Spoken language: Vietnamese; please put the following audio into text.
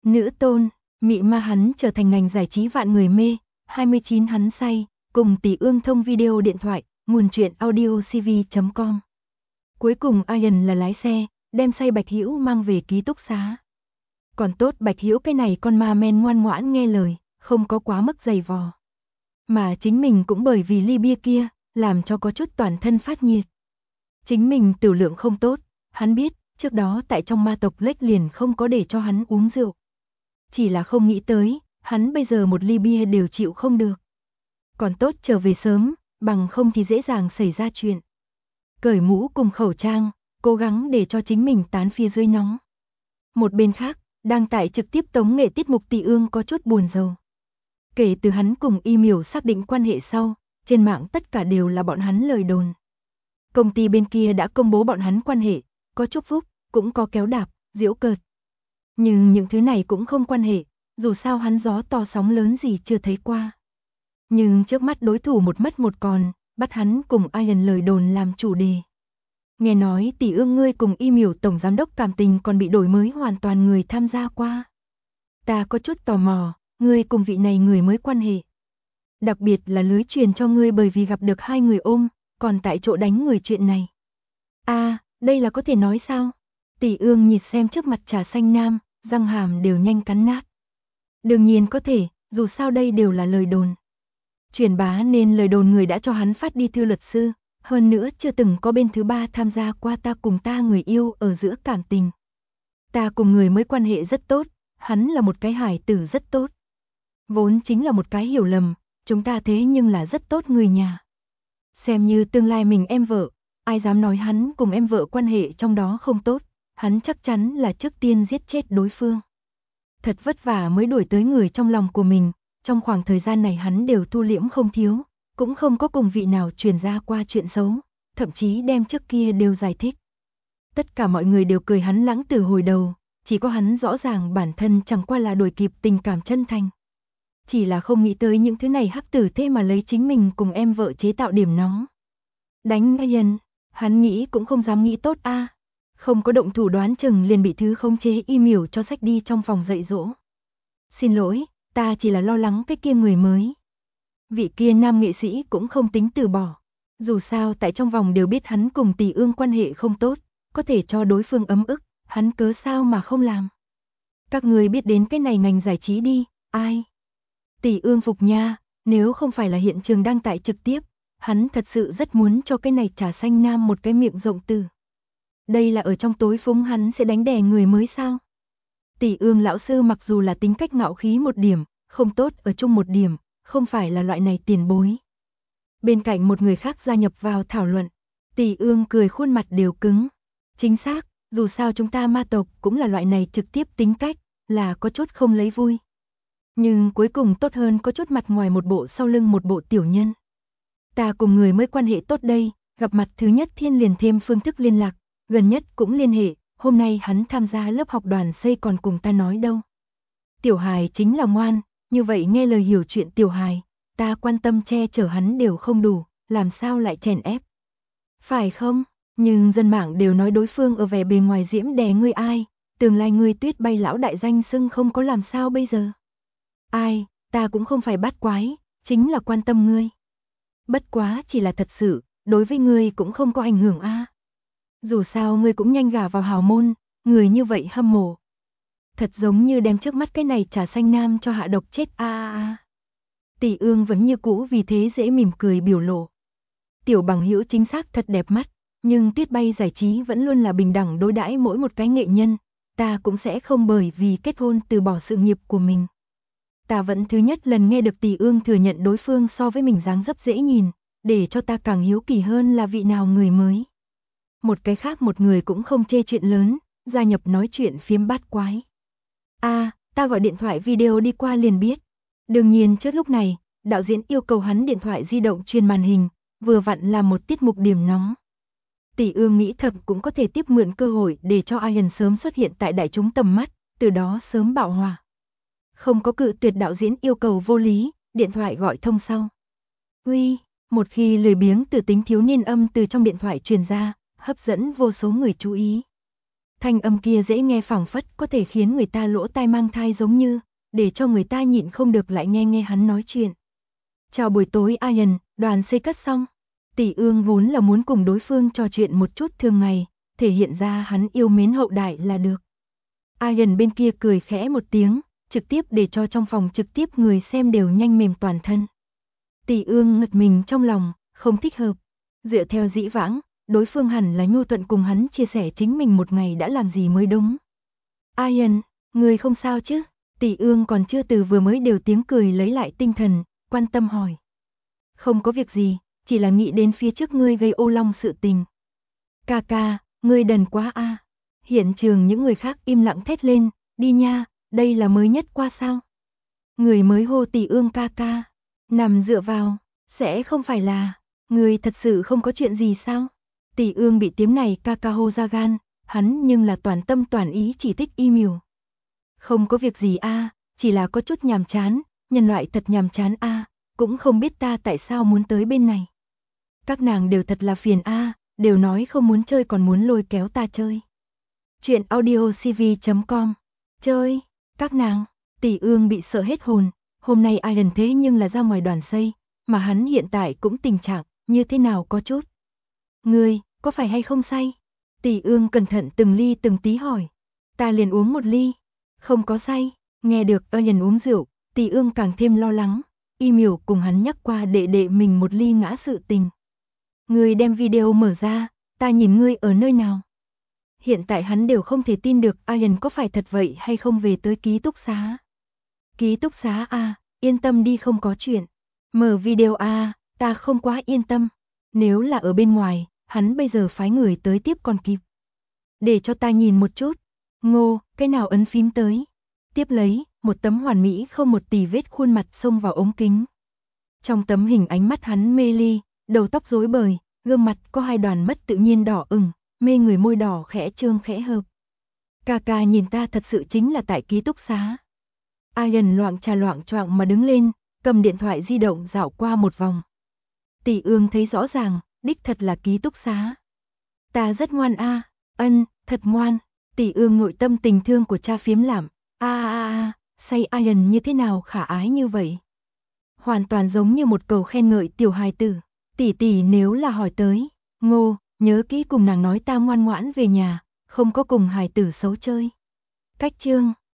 Nữ tôn, mị ma hắn trở thành ngành giải trí vạn người mê. 29 hắn say, cùng Tỷ Ương thông video điện thoại, nguồn truyện audio cv.com. Cuối cùng Ian là lái xe, đem say Bạch Hữu mang về ký túc xá. Còn tốt Bạch Hữu cái này con ma men ngoan ngoãn nghe lời, không có quá mức giày vò. Mà chính mình cũng bởi vì ly bia kia, làm cho có chút toàn thân phát nhiệt. Chính mình tiểu lượng không tốt, hắn biết, trước đó tại trong ma tộc Lếch liền không có để cho hắn uống rượu. Chỉ là không nghĩ tới, hắn bây giờ một ly bia đều chịu không được. Còn tốt trở về sớm, bằng không thì dễ dàng xảy ra chuyện. Cởi mũ cùng khẩu trang, cố gắng để cho chính mình tán phía dưới nóng. Một bên khác, đang tại trực tiếp tống nghệ tiết mục Tỷ Ương có chút buồn rầu. Kể từ hắn cùng Y Miểu xác định quan hệ sau, trên mạng tất cả đều là bọn hắn lời đồn. Công ty bên kia đã công bố bọn hắn quan hệ, có chúc phúc, cũng có kéo đạp, giễu cợt. Nhưng những thứ này cũng không quan hệ, dù sao hắn gió to sóng lớn gì chưa thấy qua. Nhưng trước mắt đối thủ một mất một còn, bắt hắn cùng Ian lời đồn làm chủ đề. Nghe nói Tỷ Ương ngươi cùng Y Miểu tổng giám đốc cảm tình còn bị đổi mới hoàn toàn người tham gia qua. Ta có chút tò mò, ngươi cùng vị này người mới quan hệ. Đặc biệt là lưới truyền cho ngươi bởi vì gặp được hai người ôm, còn tại chỗ đánh người chuyện này. Đây là có thể nói sao? Tỷ Ương nhìn xem trước mặt trà xanh nam, răng hàm đều nhanh cắn nát. Đương nhiên có thể, dù sao đây đều là lời đồn. Truyền bá nên lời đồn người đã cho hắn phát đi thư luật sư, hơn nữa chưa từng có bên thứ ba tham gia qua ta cùng ta người yêu ở giữa cảm tình. Ta cùng người mới quan hệ rất tốt, hắn là một cái hài tử rất tốt. Vốn chính là một cái hiểu lầm, chúng ta thế nhưng là rất tốt người nhà. Xem như tương lai mình em vợ, ai dám nói hắn cùng em vợ quan hệ trong đó không tốt, hắn chắc chắn là trước tiên giết chết đối phương. Thật vất vả mới đuổi tới người trong lòng của mình, trong khoảng thời gian này hắn đều thu liễm không thiếu, cũng không có cùng vị nào truyền ra qua chuyện xấu, thậm chí đem trước kia đều giải thích. Tất cả mọi người đều cười hắn lãng từ hồi đầu, chỉ có hắn rõ ràng bản thân chẳng qua là đuổi kịp tình cảm chân thành. Chỉ là không nghĩ tới những thứ này hắc tử thế mà lấy chính mình cùng em vợ chế tạo điểm nóng. Đánh Ian, hắn nghĩ cũng không dám nghĩ tốt không có động thủ đoán chừng liền bị thứ khống chế Y Miểu cho xách đi trong phòng dạy dỗ. Xin lỗi, ta chỉ là lo lắng cái kia người mới. Vị kia nam nghệ sĩ cũng không tính từ bỏ. Dù sao tại trong vòng đều biết hắn cùng Tỷ Ương quan hệ không tốt, có thể cho đối phương ấm ức, hắn cớ sao mà không làm. Các người biết đến cái này ngành giải trí đi, ai? Tỷ Ương phục nha, nếu không phải là hiện trường đăng tải trực tiếp, hắn thật sự rất muốn cho cái này trà xanh nam một cái miệng rộng từ. Đây là ở trong tối phúng hắn sẽ đánh đè người mới sao? Tỷ Ương lão sư mặc dù là tính cách ngạo khí một điểm, không tốt ở chung một điểm, không phải là loại này tiền bối. Bên cạnh một người khác gia nhập vào thảo luận, Tỷ Ương cười khuôn mặt đều cứng. Chính xác, dù sao chúng ta ma tộc cũng là loại này trực tiếp tính cách, là có chút không lấy vui. Nhưng cuối cùng tốt hơn có chút mặt ngoài một bộ sau lưng một bộ tiểu nhân. Ta cùng người mới quan hệ tốt đây, gặp mặt thứ nhất thiên liền thêm phương thức liên lạc, gần nhất cũng liên hệ, hôm nay hắn tham gia lớp học đoàn xây còn cùng ta nói đâu. Tiểu hài chính là ngoan, như vậy nghe lời hiểu chuyện tiểu hài, ta quan tâm che chở hắn đều không đủ, làm sao lại chèn ép. Phải không? Nhưng dân mạng đều nói đối phương ở vẻ bề ngoài diễm đè ngươi ai, tương lai ngươi Tuyết Bay lão đại danh xưng không có làm sao bây giờ. Ai, ta cũng không phải bát quái, chính là quan tâm ngươi. Bất quá chỉ là thật sự, đối với ngươi cũng không có ảnh hưởng Dù sao ngươi cũng nhanh gả vào hào môn, người như vậy hâm mộ. Thật giống như đem trước mắt cái này trà xanh nam cho hạ độc chết Tỷ Ương vẫn như cũ vì thế dễ mỉm cười biểu lộ. Tiểu bằng hữu chính xác thật đẹp mắt, nhưng Tuyết Bay giải trí vẫn luôn là bình đẳng đối đãi mỗi một cái nghệ nhân, ta cũng sẽ không bởi vì kết hôn từ bỏ sự nghiệp của mình. Ta vẫn thứ nhất lần nghe được Tỷ Ương thừa nhận đối phương so với mình dáng dấp dễ nhìn, để cho ta càng hiếu kỳ hơn là vị nào người mới. Một cái khác một người cũng không chê chuyện lớn, gia nhập nói chuyện phiếm bát quái. Ta gọi điện thoại video đi qua liền biết. Đương nhiên trước lúc này, đạo diễn yêu cầu hắn điện thoại di động truyền màn hình, vừa vặn là một tiết mục điểm nóng. Tỷ Ương nghĩ thật cũng có thể tiếp mượn cơ hội để cho Ian sớm xuất hiện tại đại chúng tầm mắt, từ đó sớm bạo hỏa. Không có cự tuyệt đạo diễn yêu cầu vô lý, điện thoại gọi thông sau. Uy, một khi lười biếng từ tính thiếu niên âm từ trong điện thoại truyền ra, hấp dẫn vô số người chú ý. Thanh âm kia dễ nghe phảng phất có thể khiến người ta lỗ tai mang thai giống như, để cho người ta nhịn không được lại nghe hắn nói chuyện. Chào buổi tối Ian, đoàn xây cất xong. Tỷ Ương vốn là muốn cùng đối phương trò chuyện một chút thường ngày, thể hiện ra hắn yêu mến hậu đại là được. Ian bên kia cười khẽ một tiếng, trực tiếp để cho trong phòng trực tiếp người xem đều nhanh mềm toàn thân. Tỷ Ương ngật mình trong lòng, không thích hợp. Dựa theo dĩ vãng, đối phương hẳn là nhu thuận cùng hắn chia sẻ chính mình một ngày đã làm gì mới đúng. Ian, người không sao chứ? Tỷ Ương còn chưa từ vừa mới đều tiếng cười lấy lại tinh thần, quan tâm hỏi. Không có việc gì, chỉ là nghĩ đến phía trước ngươi gây ô long sự tình. Ca ca, ngươi đần quá a. Hiện trường những người khác im lặng thét lên, đi nha, đây là mới nhất qua sao. Người mới hô Tỷ Ương ca ca, nằm dựa vào, sẽ không phải là, người thật sự không có chuyện gì sao? Tỷ Ương bị tiếng này ca ca hô ra gan, hắn nhưng là toàn tâm toàn ý chỉ thích y miều. Không có việc gì a, chỉ là có chút nhàm chán, nhân loại thật nhàm chán a, cũng không biết ta tại sao muốn tới bên này. Các nàng đều thật là phiền a, đều nói không muốn chơi còn muốn lôi kéo ta chơi. Chuyện audiocv.com. Chơi, các nàng, Tỷ Ương bị sợ hết hồn, hôm nay Ian thế nhưng là ra ngoài đoàn xây, mà hắn hiện tại cũng tình trạng như thế nào có chút. Ngươi, có phải hay không say? Tỷ Ương cẩn thận từng ly từng tí hỏi. Ta liền uống một ly, không có say. Nghe được Ian uống rượu, Tỷ Ương càng thêm lo lắng. Y miểu cùng hắn nhắc qua đệ đệ mình một ly ngã sự tình. Ngươi đem video mở ra, ta nhìn ngươi ở nơi nào. Hiện tại hắn đều không thể tin được Ian có phải thật vậy hay không về tới ký túc xá. Ký túc xá à, yên tâm đi không có chuyện. Mở video à, ta không quá yên tâm. Nếu là ở bên ngoài, hắn bây giờ phái người tới tiếp còn kịp. Để cho ta nhìn một chút. Ngô, cái nào ấn phím tới. Tiếp lấy, một tấm hoàn mỹ không một tì vết khuôn mặt xông vào ống kính. Trong tấm hình ánh mắt hắn mê ly, đầu tóc rối bời, gương mặt có hai đoàn mất tự nhiên đỏ ửng, mê người môi đỏ khẽ trương khẽ hợp. Ca ca nhìn ta thật sự chính là tại ký túc xá. Ian loạng choạng mà đứng lên, cầm điện thoại di động dạo qua một vòng. Tỷ Ương thấy rõ ràng, đích thật là ký túc xá. Ta rất ngoan a, ân, thật ngoan. Tỷ Ương nội tâm tình thương của cha phiếm làm, say Ian như thế nào khả ái như vậy. Hoàn toàn giống như một câu khen ngợi tiểu hài tử. Tỷ nếu là hỏi tới, Ngô, nhớ kỹ cùng nàng nói ta ngoan ngoãn về nhà, không có cùng hài tử xấu chơi. Cách chương